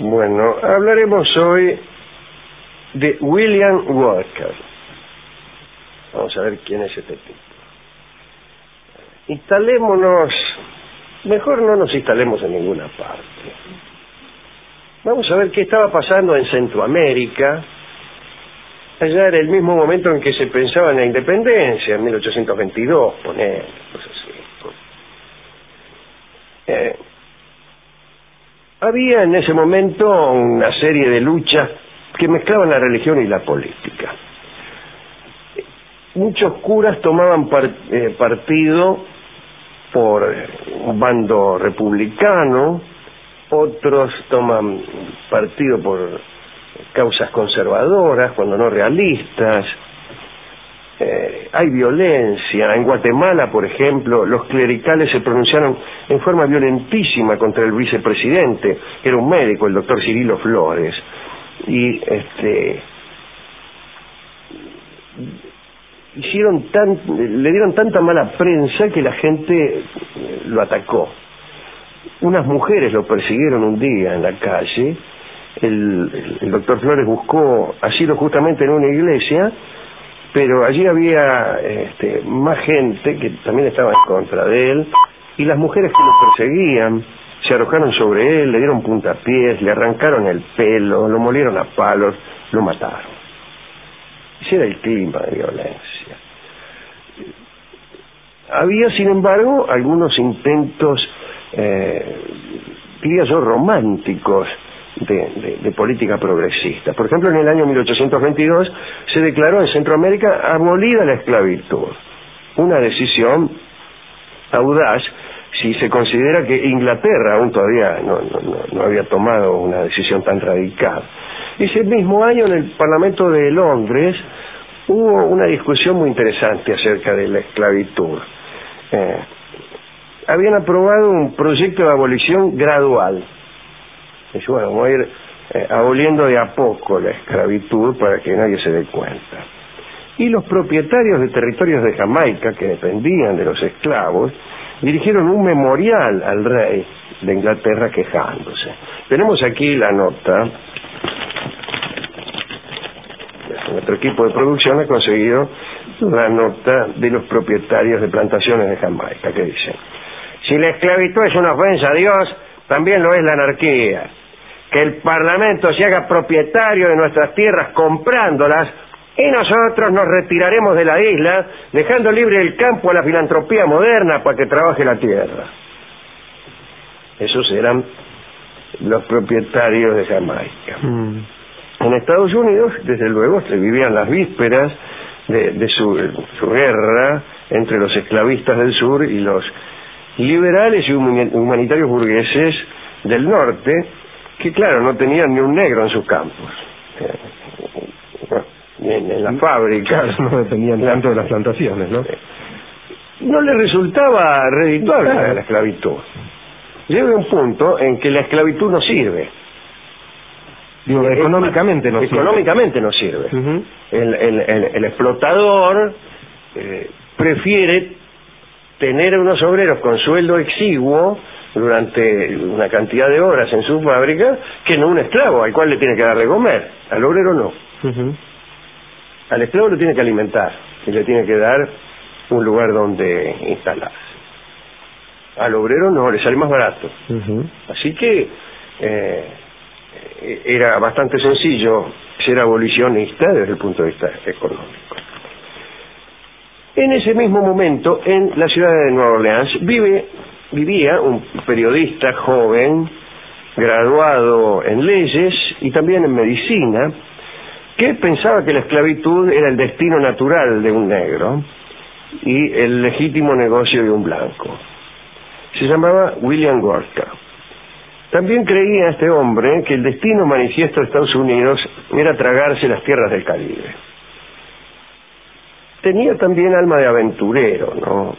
Bueno, hablaremos hoy de William Walker. Vamos a ver quién es este tipo. Instalémonos, mejor no nos instalemos en ninguna parte. Vamos a ver qué estaba pasando en Centroamérica. Allá era el mismo momento en que se pensaba en la independencia, en 1822, poner cosas así. Había en ese momento una serie de luchas que mezclaban la religión y la política. Muchos curas tomaban partido por un bando republicano, otros toman partido por causas conservadoras, cuando no realistas. Hay violencia. En Guatemala, por ejemplo, los clericales se pronunciaron en forma violentísima contra el vicepresidente, que era un médico, el doctor Cirilo Flores, y le dieron tanta mala prensa que la gente lo atacó. Unas mujeres lo persiguieron un día en la calle. El doctor Flores buscó asilo justamente en una iglesia, pero allí había más gente que también estaba en contra de él, y las mujeres que lo perseguían se arrojaron sobre él, le dieron puntapiés, le arrancaron el pelo, lo molieron a palos, lo mataron. Ese era el clima de violencia. Había, sin embargo, algunos intentos, diría yo, románticos de política progresista. Por ejemplo, en el año 1822 se declaró en Centroamérica abolida la esclavitud. Una decisión audaz si se considera que Inglaterra aún todavía no había tomado una decisión tan radical. Ese mismo año en el Parlamento de Londres hubo una discusión muy interesante acerca de la esclavitud. Habían aprobado un proyecto de abolición gradual. Y bueno, vamos a ir aboliendo de a poco la esclavitud para que nadie se dé cuenta. Y los propietarios de territorios de Jamaica, que dependían de los esclavos, dirigieron un memorial al rey de Inglaterra quejándose. Tenemos aquí la nota. Nuestro equipo de producción ha conseguido la nota de los propietarios de plantaciones de Jamaica, que dice: si la esclavitud es una ofensa a Dios, también lo es la anarquía. Que el Parlamento se haga propietario de nuestras tierras comprándolas, y nosotros nos retiraremos de la isla, dejando libre el campo a la filantropía moderna para que trabaje la tierra. Esos eran los propietarios de Jamaica. En Estados Unidos, desde luego, se vivían las vísperas de su guerra entre los esclavistas del sur y los liberales y humanitarios burgueses del norte, que claro, no tenían ni un negro en sus campos, en las fábricas. No dependían tanto de las plantaciones, ¿no? No les resultaba redituable la esclavitud. Llega un punto en que la esclavitud no sirve. Digo, económicamente no sirve. Económicamente no sirve. El explotador prefiere tener unos obreros con sueldo exiguo durante una cantidad de horas en su fábrica que no un esclavo al cual le tiene que dar de comer. Al obrero no. Al esclavo lo tiene que alimentar y le tiene que dar un lugar donde instalarse. Al obrero no, le sale más barato. Así que era bastante sencillo ser abolicionista desde el punto de vista económico. En ese mismo momento, en la ciudad de Nueva Orleans, vivía un periodista joven, graduado en leyes y también en medicina, que pensaba que la esclavitud era el destino natural de un negro y el legítimo negocio de un blanco. Se llamaba William Walker. También creía este hombre que el destino manifiesto de Estados Unidos era tragarse las tierras del Caribe. Tenía también alma de aventurero, ¿no?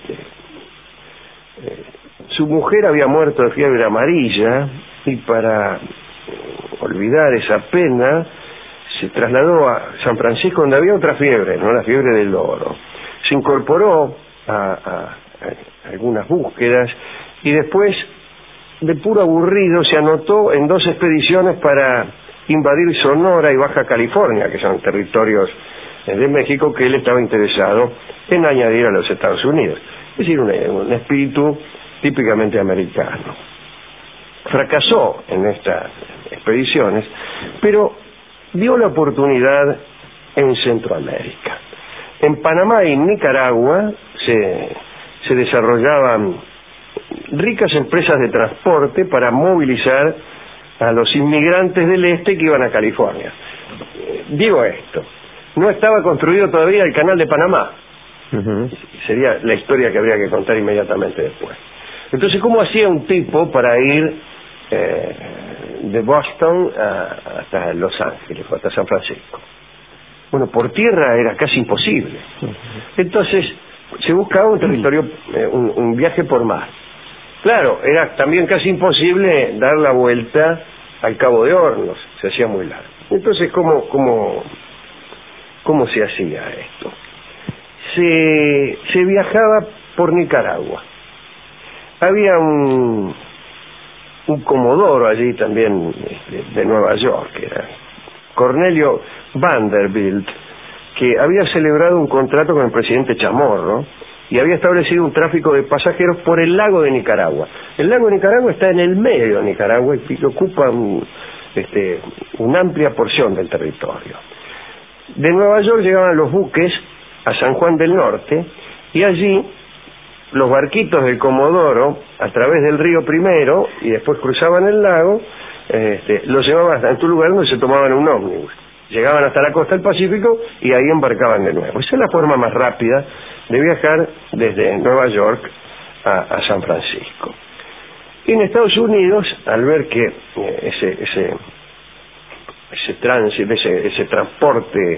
Su mujer había muerto de fiebre amarilla y para olvidar esa pena se trasladó a San Francisco, donde había otra fiebre, ¿no? La fiebre del oro. Se incorporó a algunas búsquedas y después de puro aburrido, se anotó en 2 expediciones para invadir Sonora y Baja California, que son territorios de México que él estaba interesado en añadir a los Estados Unidos. Es decir, un espíritu típicamente americano. Fracasó en estas expediciones, pero dio la oportunidad en Centroamérica. En Panamá y Nicaragua se desarrollaban ricas empresas de transporte para movilizar a los inmigrantes del este que iban a California. Digo esto, no estaba construido todavía el canal de Panamá. Sería la historia que habría que contar inmediatamente después. Entonces, ¿cómo hacía un tipo para ir de Boston hasta Los Ángeles o hasta San Francisco? Bueno, por tierra era casi imposible. Entonces se buscaba un territorio, un viaje por mar. Claro, era también casi imposible dar la vuelta al Cabo de Hornos, se hacía muy largo. Entonces, ¿cómo se hacía esto? Se viajaba por Nicaragua. Había un comodoro allí también de Nueva York, que era Cornelio Vanderbilt, que había celebrado un contrato con el presidente Chamorro y había establecido un tráfico de pasajeros por el lago de Nicaragua. El lago de Nicaragua está en el medio de Nicaragua y ocupa una amplia porción del territorio. De Nueva York llegaban los buques a San Juan del Norte y allí los barquitos del Comodoro, a través del río primero y después cruzaban el lago, los llevaban hasta un lugar donde se tomaban un ómnibus. Llegaban hasta la costa del Pacífico y ahí embarcaban de nuevo. Esa es la forma más rápida de viajar desde Nueva York a San Francisco. Y en Estados Unidos, al ver que ese transporte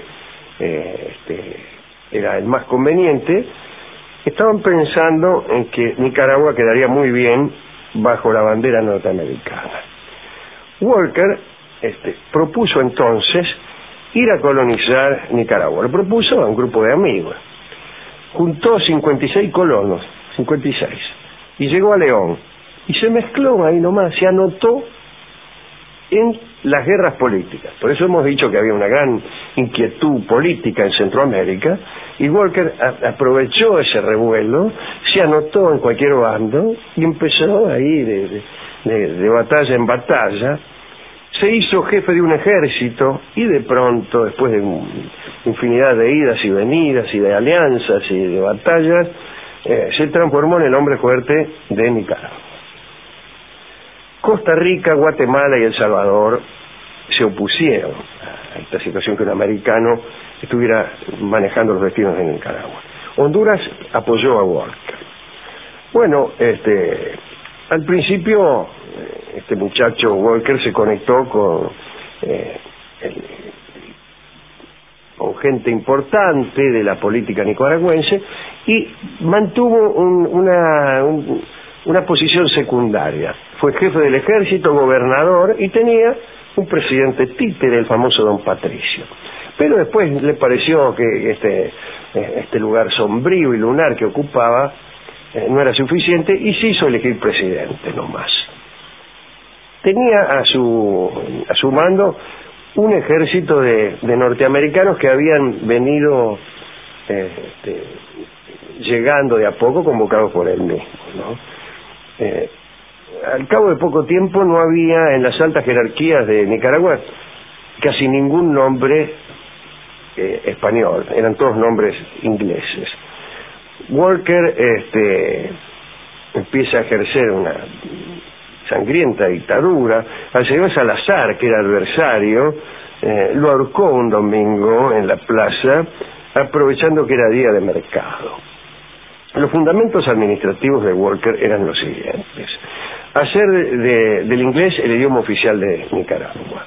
era el más conveniente, estaban pensando en que Nicaragua quedaría muy bien bajo la bandera norteamericana. Walker propuso entonces ir a colonizar Nicaragua. Lo propuso a un grupo de amigos. Juntó 56 colonos, 56, y llegó a León. Y se mezcló ahí nomás, se anotó en las guerras políticas. Por eso hemos dicho que había una gran inquietud política en Centroamérica, y Walker aprovechó ese revuelo, se anotó en cualquier bando y empezó ahí de batalla en batalla. Se hizo jefe de un ejército y de pronto, después de infinidad de idas y venidas y de alianzas y de batallas, se transformó en el hombre fuerte de Nicaragua. Costa Rica, Guatemala y El Salvador se opusieron a esta situación que un americano estuviera manejando los destinos de Nicaragua. Honduras apoyó a Walker. Bueno, al principio este muchacho Walker se conectó con gente importante de la política nicaragüense y mantuvo una posición secundaria. Fue jefe del ejército, gobernador, y tenía un presidente títere, el famoso Don Patricio. Pero después le pareció que este lugar sombrío y lunar que ocupaba no era suficiente y se hizo elegir presidente nomás. Tenía a su mando un ejército de norteamericanos que habían venido llegando de a poco, convocados por él mismo, ¿no? Al cabo de poco tiempo no había en las altas jerarquías de Nicaragua casi ningún nombre español, eran todos nombres ingleses. Walker empieza a ejercer una sangrienta dictadura. Al señor Salazar, que era adversario, lo ahorcó un domingo en la plaza, aprovechando que era día de mercado. Los fundamentos administrativos de Walker eran los siguientes: hacer del inglés el idioma oficial de Nicaragua,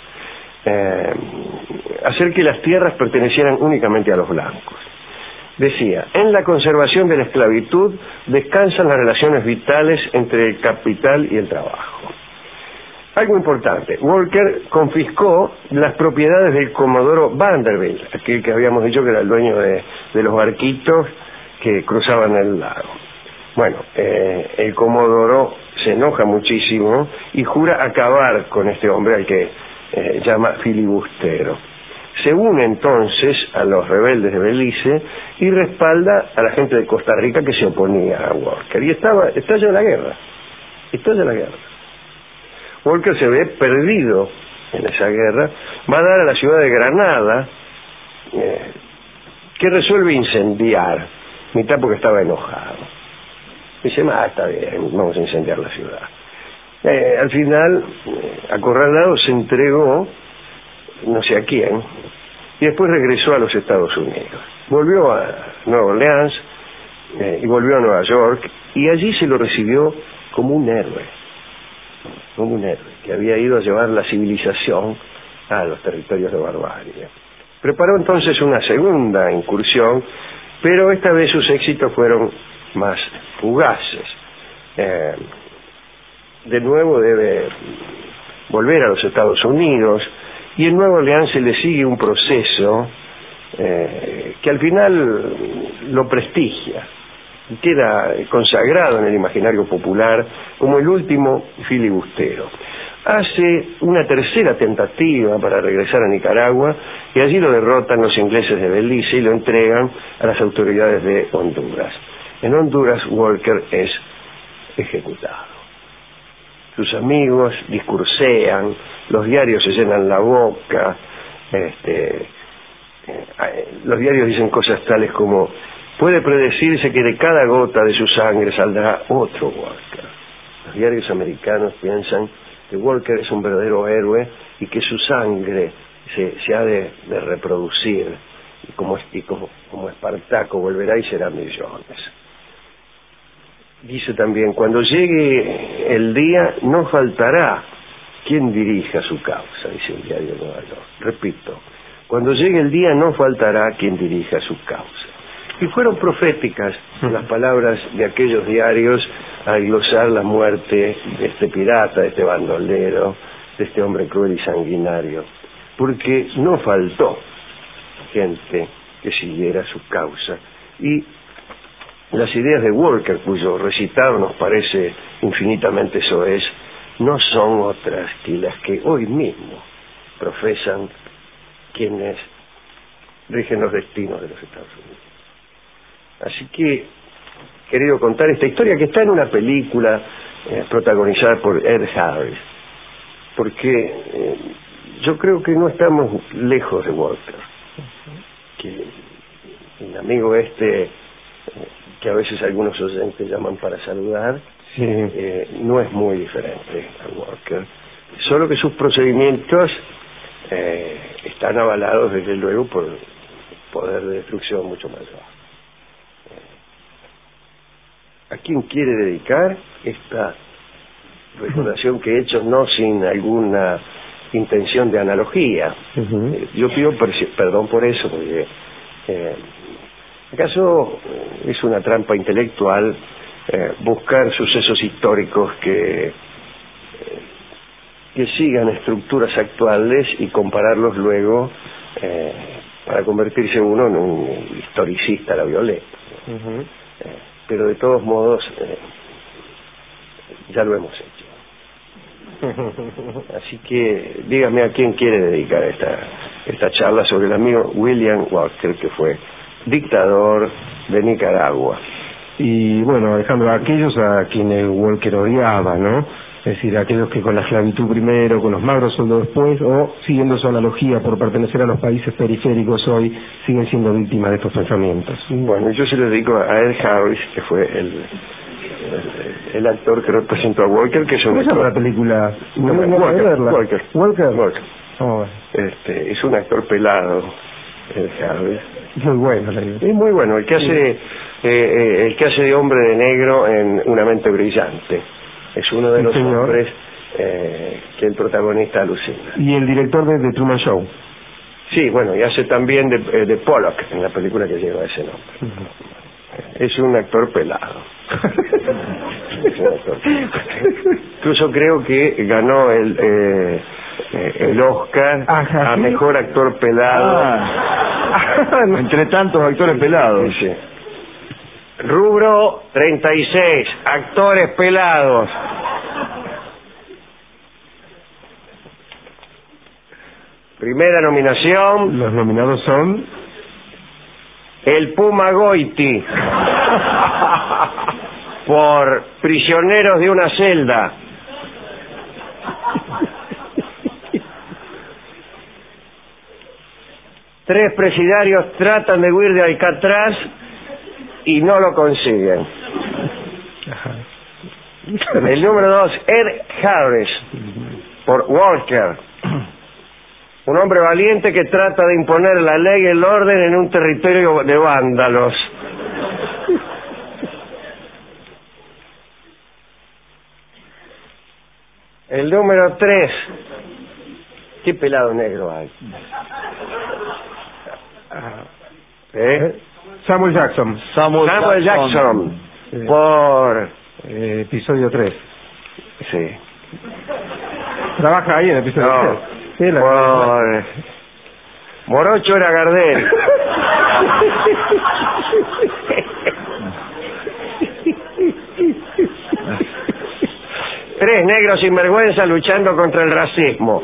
hacer que las tierras pertenecieran únicamente a los blancos. Decía, en la conservación de la esclavitud descansan las relaciones vitales entre el capital y el trabajo. Algo importante, Walker confiscó las propiedades del comodoro Vanderbilt, aquel que habíamos dicho que era el dueño de los barquitos que cruzaban el lago. Bueno, el Comodoro se enoja muchísimo y jura acabar con este hombre al que llama filibustero. Se une entonces a los rebeldes de Belice y respalda a la gente de Costa Rica que se oponía a Walker. Y estalla la guerra. Walker se ve perdido en esa guerra, va a dar a la ciudad de Granada, que resuelve incendiar, mitad porque estaba enojado. Dice, está bien, vamos a incendiar la ciudad. Al final, acorralado, se entregó, no sé a quién, y después regresó a los Estados Unidos. Volvió a Nueva Orleans y volvió a Nueva York, y allí se lo recibió como un héroe, que había ido a llevar la civilización a los territorios de barbarie. Preparó entonces una segunda incursión, pero esta vez sus éxitos fueron más fugaces. De nuevo debe volver a los Estados Unidos, y en Nueva Orleans se le sigue un proceso que al final lo prestigia, queda consagrado en el imaginario popular como el último filibustero. Hace una tercera tentativa para regresar a Nicaragua, y allí lo derrotan los ingleses de Belice y lo entregan a las autoridades de Honduras. En Honduras, Walker es ejecutado. Sus amigos discursean, los diarios se llenan la boca, los diarios dicen cosas tales como: puede predecirse que de cada gota de su sangre saldrá otro Walker. Los diarios americanos piensan que Walker es un verdadero héroe y que su sangre se ha de reproducir, y como Espartaco volverá y será millones. Dice también: cuando llegue el día no faltará quien dirija su causa, dice el diario de Nueva York. Repito, cuando llegue el día no faltará quien dirija su causa. Y fueron proféticas las palabras de aquellos diarios al glosar la muerte de este pirata, de este bandolero, de este hombre cruel y sanguinario, porque no faltó gente que siguiera su causa. Y las ideas de Walker, cuyo recitado nos parece infinitamente soez, no son otras que las que hoy mismo profesan quienes rigen los destinos de los Estados Unidos. Así que he querido contar esta historia, que está en una película protagonizada por Ed Harris, porque yo creo que no estamos lejos de Walker, que el amigo que a veces algunos oyentes llaman para saludar, sí, no es muy diferente a Walker, solo que sus procedimientos están avalados desde luego por poder de destrucción mucho mayor. ¿A quién quiere dedicar esta recordación que he hecho, no sin alguna intención de analogía? Yo pido perdón por eso, porque ¿acaso es una trampa intelectual buscar sucesos históricos que sigan estructuras actuales y compararlos luego para convertirse uno en un historicista a la violeta? Pero de todos modos ya lo hemos hecho. Así que dígame a quién quiere dedicar esta charla sobre el amigo William Walker, que fue dictador de Nicaragua. Y bueno, Alejandro, aquellos a quienes Walker odiaba, ¿no? Es decir, aquellos que con la esclavitud primero, con los magros sueldos después, o siguiendo su analogía por pertenecer a los países periféricos hoy, siguen siendo víctimas de estos pensamientos. Bueno, yo se lo dedico a Ed Harris, que fue el actor que representó a Walker, que es un... ¿Cómo se llama la película? Walker. Oh, es un actor pelado, Ed Harris. Muy bueno, la idea. Es muy bueno, el que hace de hombre de negro en Una mente brillante. Es uno de los hombres que el protagonista alucina. Y el director de The Truman Show. Sí, bueno, y hace también de Pollock en la película que lleva ese nombre. Es un actor pelado. Incluso creo que ganó el Oscar a mejor actor pelado. Entre tantos actores pelados. Sí. Rubro 36, actores pelados. Primera nominación. Los nominados son... El Puma Goiti, por Prisioneros de una celda. Tres presidiarios tratan de huir de Alcatraz y no lo consiguen. El número 2, Ed Harris, por Walker. Un hombre valiente que trata de imponer la ley y el orden en un territorio de vándalos. El número 3. ¿Qué pelado negro hay? Samuel Jackson. Samuel Jackson. Sí. Por... episodio 3. Sí. Trabaja ahí en el episodio 3. No. Por... Morocho era Gardel. Tres negros sinvergüenza luchando contra el racismo.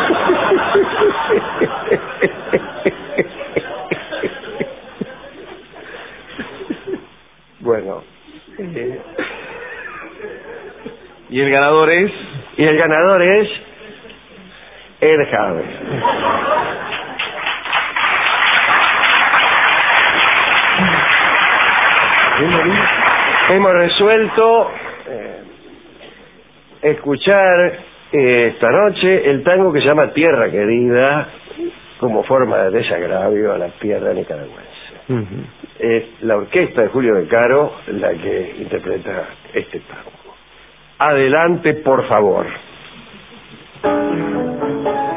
Bueno. ¿Y el ganador es? Y el ganador es... Ed Harris. Hemos resuelto escuchar esta noche el tango que se llama Tierra Querida, como forma de desagravio a la tierra nicaragüense. Es la orquesta de Julio De Caro la que interpreta este tango. Adelante, por favor.